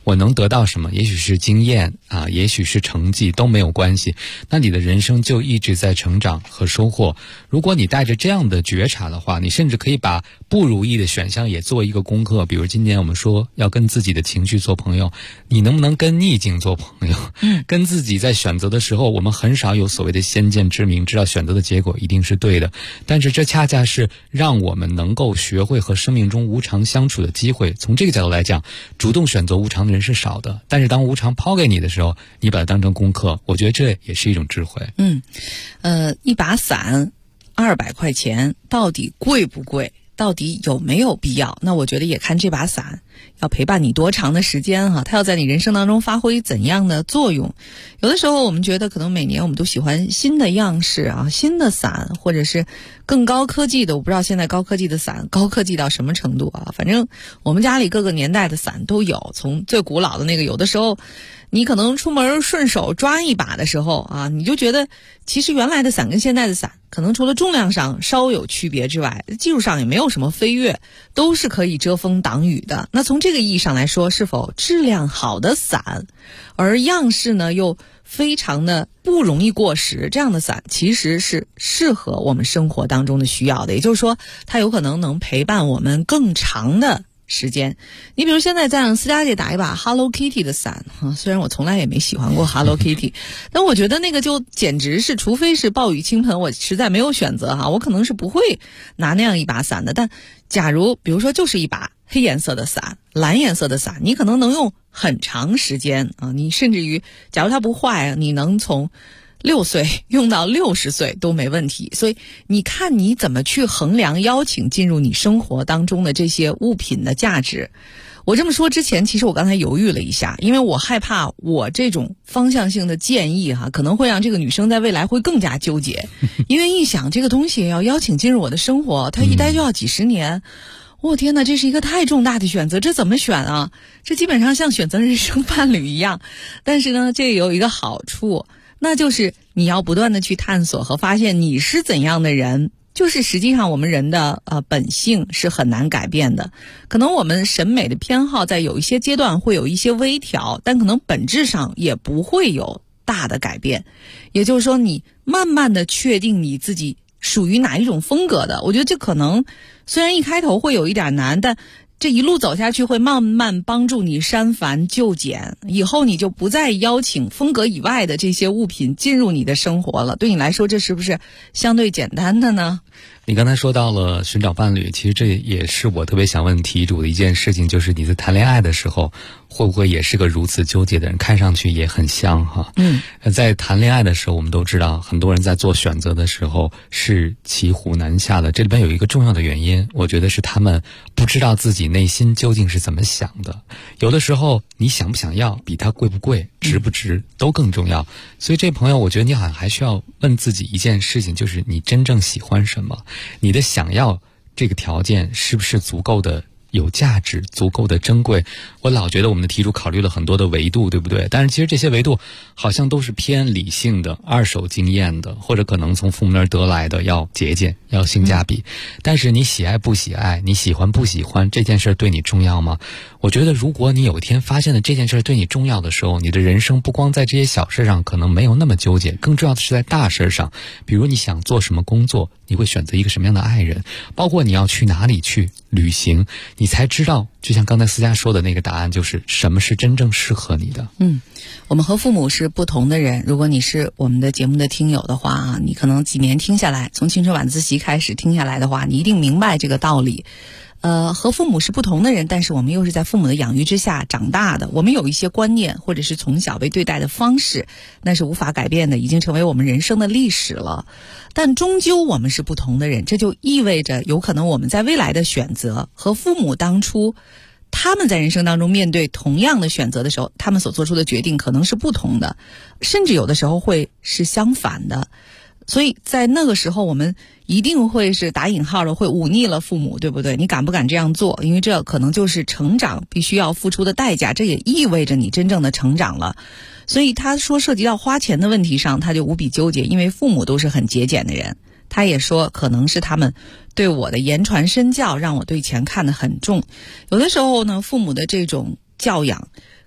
我能得到什么，也许是经验啊，也许是成绩，都没有关系。那你的人生就一直在成长和收获。如果你带着这样的觉察的话，你甚至可以把不如意的选项也做一个功课。比如今年我们说要跟自己的情绪做朋友，你能不能跟逆境做朋友？跟自己在选择的时候，我们很少有所谓的先见之明，知道选择的结果一定是对的，但是这恰恰是让我们能够学会和生命中无常相处的机会。从这个角度来讲，主动选择无常的人是少的，但是当无常抛给你的时候，你把它当成功课，我觉得这也是一种智慧。 一把伞200块钱到底贵不贵？到底有没有必要？那我觉得也看这把伞要陪伴你多长的时间哈，它要在你人生当中发挥怎样的作用。有的时候我们觉得可能每年我们都喜欢新的样式啊，新的伞，或者是更高科技的。我不知道现在高科技的伞高科技到什么程度啊，反正我们家里各个年代的伞都有，从最古老的那个，有的时候你可能出门顺手抓一把的时候啊，你就觉得其实原来的伞跟现在的伞可能除了重量上稍有区别之外，技术上也没有什么飞跃，都是可以遮风挡雨的。那从这个意义上来说，是否质量好的伞，而样式呢又非常的不容易过时，这样的伞其实是适合我们生活当中的需要的，也就是说它有可能能陪伴我们更长的时间。你比如现在再让思佳姐打一把 Hello Kitty 的伞，虽然我从来也没喜欢过 Hello Kitty， 但我觉得那个就简直是，除非是暴雨倾盆，我实在没有选择哈，我可能是不会拿那样一把伞的。但假如比如说就是一把黑颜色的伞、蓝颜色的伞，你可能能用很长时间啊，你甚至于假如它不坏，你能从6岁用到60岁都没问题。所以你看你怎么去衡量邀请进入你生活当中的这些物品的价值。我这么说之前，其实我刚才犹豫了一下，因为我害怕我这种方向性的建议可能会让这个女生在未来会更加纠结。因为一想这个东西要邀请进入我的生活，它一待就要几十年，我天哪，这是一个太重大的选择，这怎么选啊？这基本上像选择人生伴侣一样。但是呢，这有一个好处，那就是你要不断的去探索和发现你是怎样的人。就是实际上我们人的本性是很难改变的，可能我们审美的偏好在有一些阶段会有一些微调，但可能本质上也不会有大的改变。也就是说，你慢慢的确定你自己属于哪一种风格的，我觉得这可能虽然一开头会有一点难，但这一路走下去会慢慢帮助你删繁就简，以后你就不再邀请风格以外的这些物品进入你的生活了。对你来说，这是不是相对简单的呢？ 你刚才说到了寻找伴侣，其实这也是我特别想问题主的一件事情，就是你在谈恋爱的时候会不会也是个如此纠结的人？看上去也很像哈。在谈恋爱的时候，我们都知道很多人在做选择的时候是骑虎难下的，这里边有一个重要的原因，我觉得是他们不知道自己内心究竟是怎么想的。有的时候你想不想要比它贵不贵、值不值都更重要。所以这朋友，我觉得你好像还需要问自己一件事情，就是你真正喜欢什么？你的想要这个条件是不是足够的有价值，足够的珍贵？我老觉得我们的题主考虑了很多的维度，对不对？但是其实这些维度好像都是偏理性的、二手经验的，或者可能从父母那儿得来的，要节俭，要性价比。但是你喜爱不喜爱，你喜欢不喜欢，这件事对你重要吗？我觉得如果你有一天发现了这件事对你重要的时候，你的人生不光在这些小事上可能没有那么纠结，更重要的是在大事上。比如你想做什么工作，你会选择一个什么样的爱人，包括你要去哪里去旅行，你才知道，就像刚才思佳说的那个答案，就是什么是真正适合你的。 我们和父母是不同的人。如果你是我们的节目的听友的话你可能几年听下来，从青春晚自习开始听下来的话，你一定明白这个道理。和父母是不同的人，但是我们又是在父母的养育之下长大的，我们有一些观念或者是从小被对待的方式，那是无法改变的，已经成为我们人生的历史了。但终究我们是不同的人，这就意味着有可能我们在未来的选择和父母当初他们在人生当中面对同样的选择的时候，他们所做出的决定可能是不同的，甚至有的时候会是相反的。所以在那个时候，我们一定会是打引号的会忤逆了父母，对不对？你敢不敢这样做？因为这可能就是成长必须要付出的代价，这也意味着你真正的成长了。所以他说涉及到花钱的问题上，他就无比纠结，因为父母都是很节俭的人。他也说可能是他们对我的言传身教，让我对钱看得很重。有的时候呢，父母的这种教养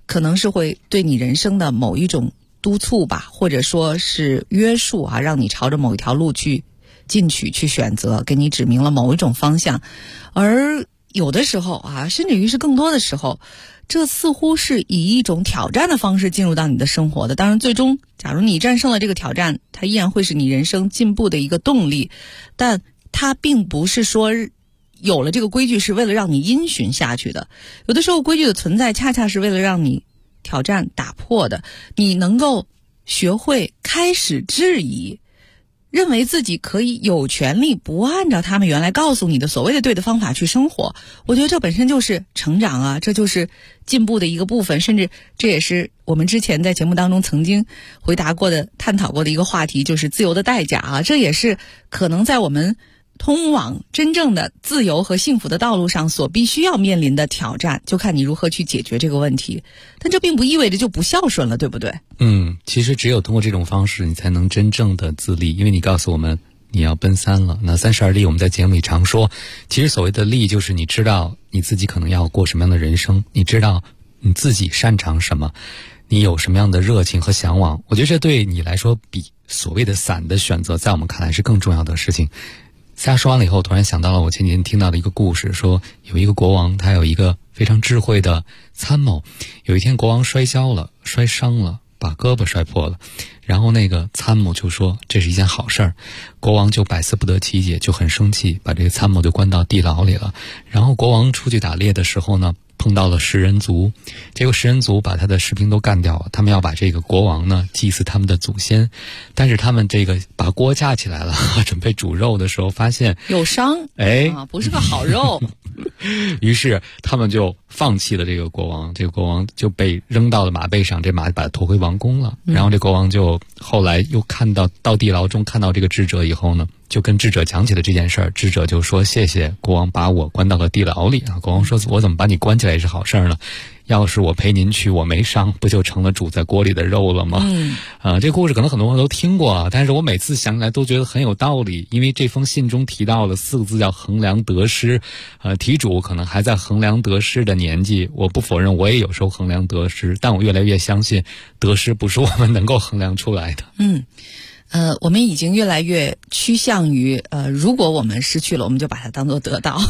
可能是会对你人生的某一种督促吧，或者说是约束啊，让你朝着某一条路去进取去选择，给你指明了某一种方向。而有的时候啊，甚至于是更多的时候，这似乎是以一种挑战的方式进入到你的生活的。当然最终假如你战胜了这个挑战，它依然会是你人生进步的一个动力，但它并不是说有了这个规矩是为了让你因循下去的。有的时候规矩的存在恰恰是为了让你挑战打破的，你能够学会开始质疑，认为自己可以有权利不按照他们原来告诉你的所谓的对的方法去生活。我觉得这本身就是成长啊，这就是进步的一个部分，甚至这也是我们之前在节目当中曾经回答过的探讨过的一个话题，就是自由的代价啊。这也是可能在我们通往真正的自由和幸福的道路上所必须要面临的挑战，就看你如何去解决这个问题。但这并不意味着就不孝顺了，对不对？ 其实只有通过这种方式，你才能真正的自立。因为你告诉我们你要奔三了，那32立我们在节目里常说，其实所谓的立就是你知道你自己可能要过什么样的人生，你知道你自己擅长什么，你有什么样的热情和向往。我觉得这对你来说比所谓的散的选择在我们看来是更重要的事情。大家说完了以后，突然想到了我前几天听到的一个故事，说有一个国王，他有一个非常智慧的参谋。有一天国王摔伤了，把胳膊摔破了，然后那个参谋就说这是一件好事儿，国王就百思不得其解，就很生气，把这个参谋就关到地牢里了。然后国王出去打猎的时候呢，碰到了食人族，结果食人族把他的士兵都干掉了，他们要把这个国王呢祭祀他们的祖先，但是他们这个把锅架起来了，准备煮肉的时候发现有伤，不是个好肉。 于是他们就放弃了这个国王，这个国王就被扔到了马背上，这马把他驮回王宫了。然后这国王就后来又看到地牢中看到这个智者以后呢，就跟智者讲起了这件事儿。智者就说谢谢国王把我关到了地牢里啊。国王说我怎么把你关起来也是好事儿呢，要是我陪您去，我没伤，不就成了煮在锅里的肉了吗？这个故事可能很多人都听过啊，但是我每次想起来都觉得很有道理。因为这封信中提到了4个字叫衡量得失，题主可能还在衡量得失的年纪，我不否认我也有时候衡量得失，但我越来越相信得失不是我们能够衡量出来的。 我们已经越来越趋向于如果我们失去了，我们就把它当作得到。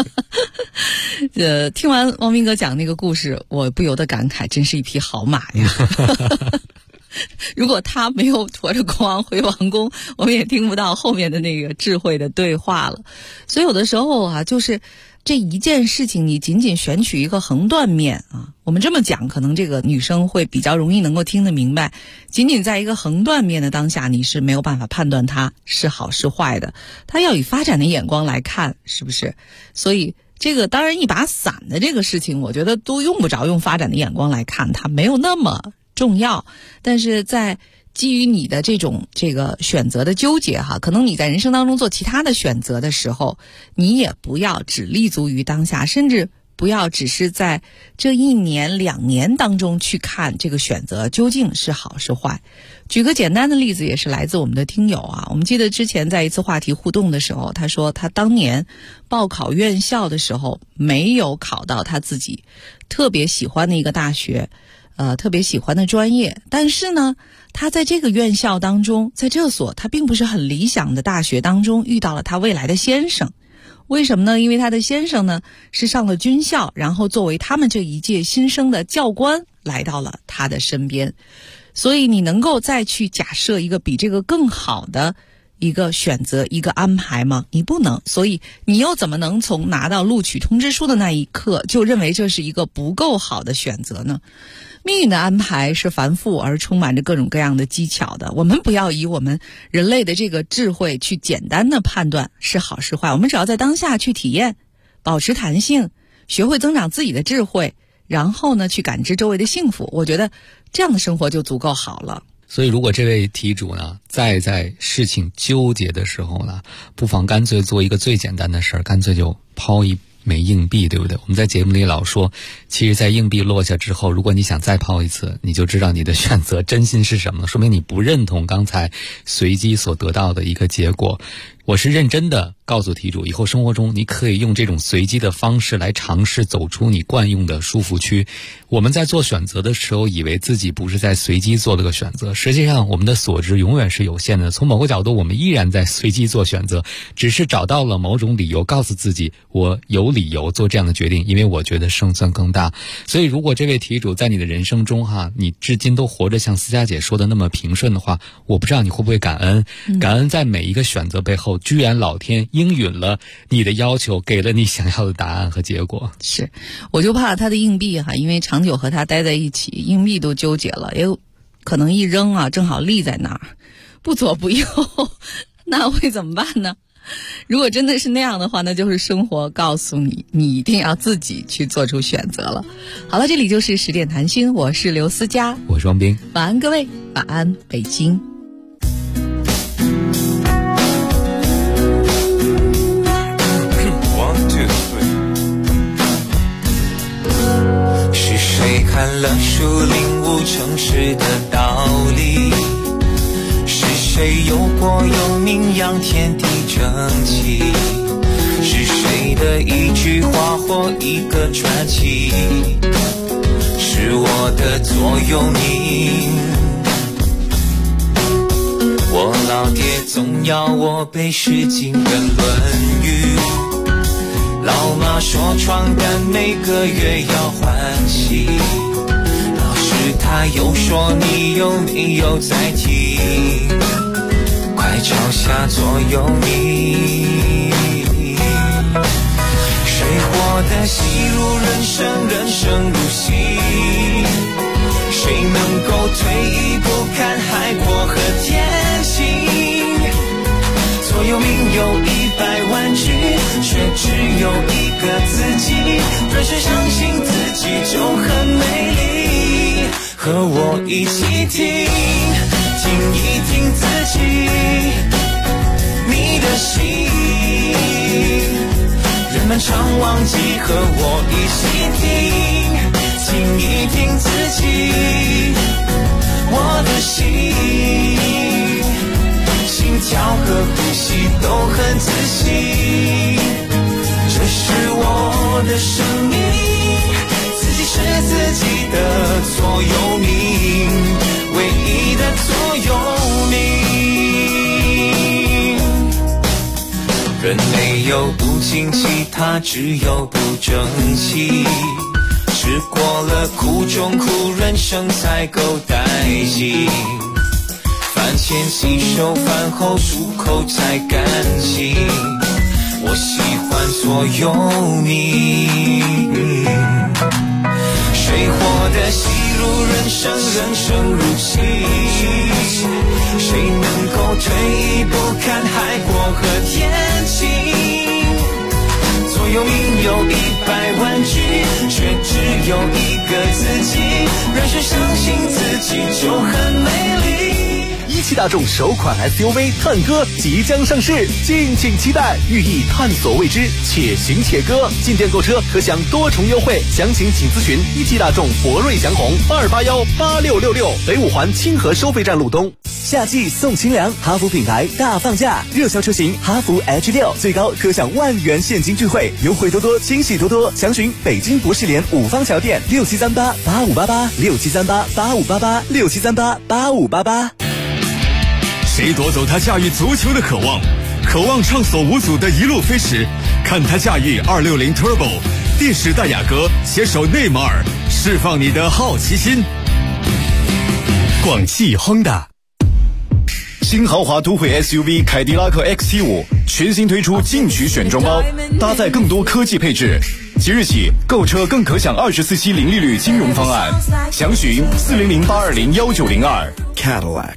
听完汪斌哥讲那个故事，我不由得感慨，真是一匹好马呀。如果他没有驮着国王回王宫，我们也听不到后面的那个智慧的对话了。所以有的时候啊，就是这一件事情你仅仅选取一个横断面啊，我们这么讲可能这个女生会比较容易能够听得明白，仅仅在一个横断面的当下，你是没有办法判断它是好是坏的，它要以发展的眼光来看，是不是？所以这个当然一把伞的这个事情，我觉得都用不着用发展的眼光来看，它没有那么重要。但是在基于你的这个选择的纠结哈，可能你在人生当中做其他的选择的时候，你也不要只立足于当下，甚至不要只是在这1年2年当中去看这个选择究竟是好是坏。举个简单的例子，也是来自我们的听友啊，我们记得之前在一次话题互动的时候，他说他当年报考院校的时候没有考到他自己特别喜欢的一个大学，特别喜欢的专业，但是呢他在这个院校当中，在这所他并不是很理想的大学当中遇到了他未来的先生。为什么呢？因为他的先生呢是上了军校，然后作为他们这一届新生的教官来到了他的身边。所以你能够再去假设一个比这个更好的一个选择一个安排吗？你不能。所以你又怎么能从拿到录取通知书的那一刻就认为这是一个不够好的选择呢？命运的安排是繁复而充满着各种各样的技巧的，我们不要以我们人类的这个智慧去简单的判断是好是坏，我们只要在当下去体验，保持弹性，学会增长自己的智慧，然后呢去感知周围的幸福，我觉得这样的生活就足够好了。 所以如果这位题主呢在事情纠结的时候呢，不妨干脆做一个最简单的事儿，干脆就抛一枚硬币，对不对？我们在节目里老说，其实在硬币落下之后，如果你想再抛一次，你就知道你的选择真心是什么了，说明你不认同刚才随机所得到的一个结果。 我是认真的告诉题主，以后生活中你可以用这种随机的方式来尝试走出你惯用的舒服区。我们在做选择的时候，以为自己不是在随机做了个选择，实际上我们的所知永远是有限的。从某个角度，我们依然在随机做选择，只是找到了某种理由，告诉自己我有理由做这样的决定，因为我觉得胜算更大。所以如果这位题主在你的人生中你至今都活着像思佳姐说的那么平顺的话，我不知道你会不会感恩，感恩在每一个选择背后，居然老天应允了你的要求，给了你想要的答案和结果。 是，我就怕他的硬币因为长久和他待在一起，硬币都纠结了，也有可能一扔正好立在那儿，不左不右，那会怎么办呢？如果真的是那样的话，那就是生活告诉你，你一定要自己去做出选择了。好了，这里就是10点谈心，我是刘思佳， 我是王斌， 晚安各位，晚安北京。 是谁看了书领悟城市的道理？是谁有过有名扬天地正气？是谁的一句话或一个传奇？是我的座右铭。我老爹总要我背诗经跟论语，老妈说床单每个月要换洗，老师他又说你有没有在听，快抄下座右铭。谁活得戏如人生，人生如戏，谁能够退一步看海阔和天晴？座右铭有100万句，却只有一个自己，若是相信自己就很美丽。和我一起听，听一听自己，你的心。人们常忘记，和我一起听，听一听自己，我的心，心跳和呼吸都很仔细。这是我的生命，自己是自己的座右铭，唯一的座右铭。人没有不景气，他只有不争气，吃过了苦中苦，人生才够带劲。饭前洗手，饭后漱口才干净。我喜欢座右铭。谁活得戏如人生，人生如戏，谁能够退一步看海阔和天晴？座右铭有100万句，却只有一个自己，若是相信自己就很美丽。 一汽大众首款 SUV 探歌即将上市，敬请期待，寓意探索未知，且行且歌。进店购车可享多重优惠，详情请咨询一汽大众博瑞祥宏2818666，北五环清河收费站路东。夏季送清凉，哈弗品牌大放价，热销车型哈弗 H6 最高可享10000元现金钜惠，优惠多多，惊喜多多。详询北京博士联五方桥店673885886738858867388588。 谁夺走他驾驭足球的渴望？渴望畅所无阻的一路飞驰，看他驾驭260 Turbo， 电时代雅阁携手内马尔，释放你的好奇心。广汽亨达。 新豪华都会 SUV 凯迪拉克 XT5 全新推出进取选装包，搭载更多科技配置。即日起购车更可享24期零利率金融方案，详询40082019002 Cadillac。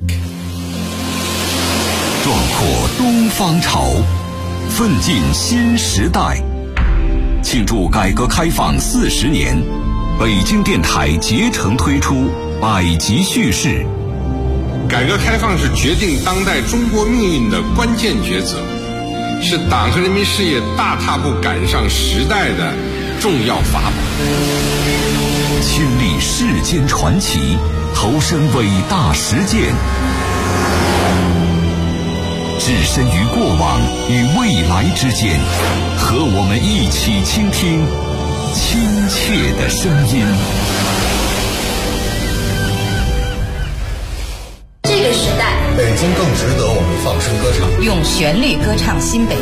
壮阔东方潮，奋进新时代。庆祝改革开放40年，北京电台竭诚推出百集叙事。 改革开放是决定当代中国命运的关键抉择，是党和人民事业大踏步赶上时代的重要法宝。 亲历世间传奇，投身伟大实践。 置身于过往与未来之间，和我们一起倾听亲切的声音。 这个时代， 北京更值得我们放声歌唱， 用旋律歌唱新北。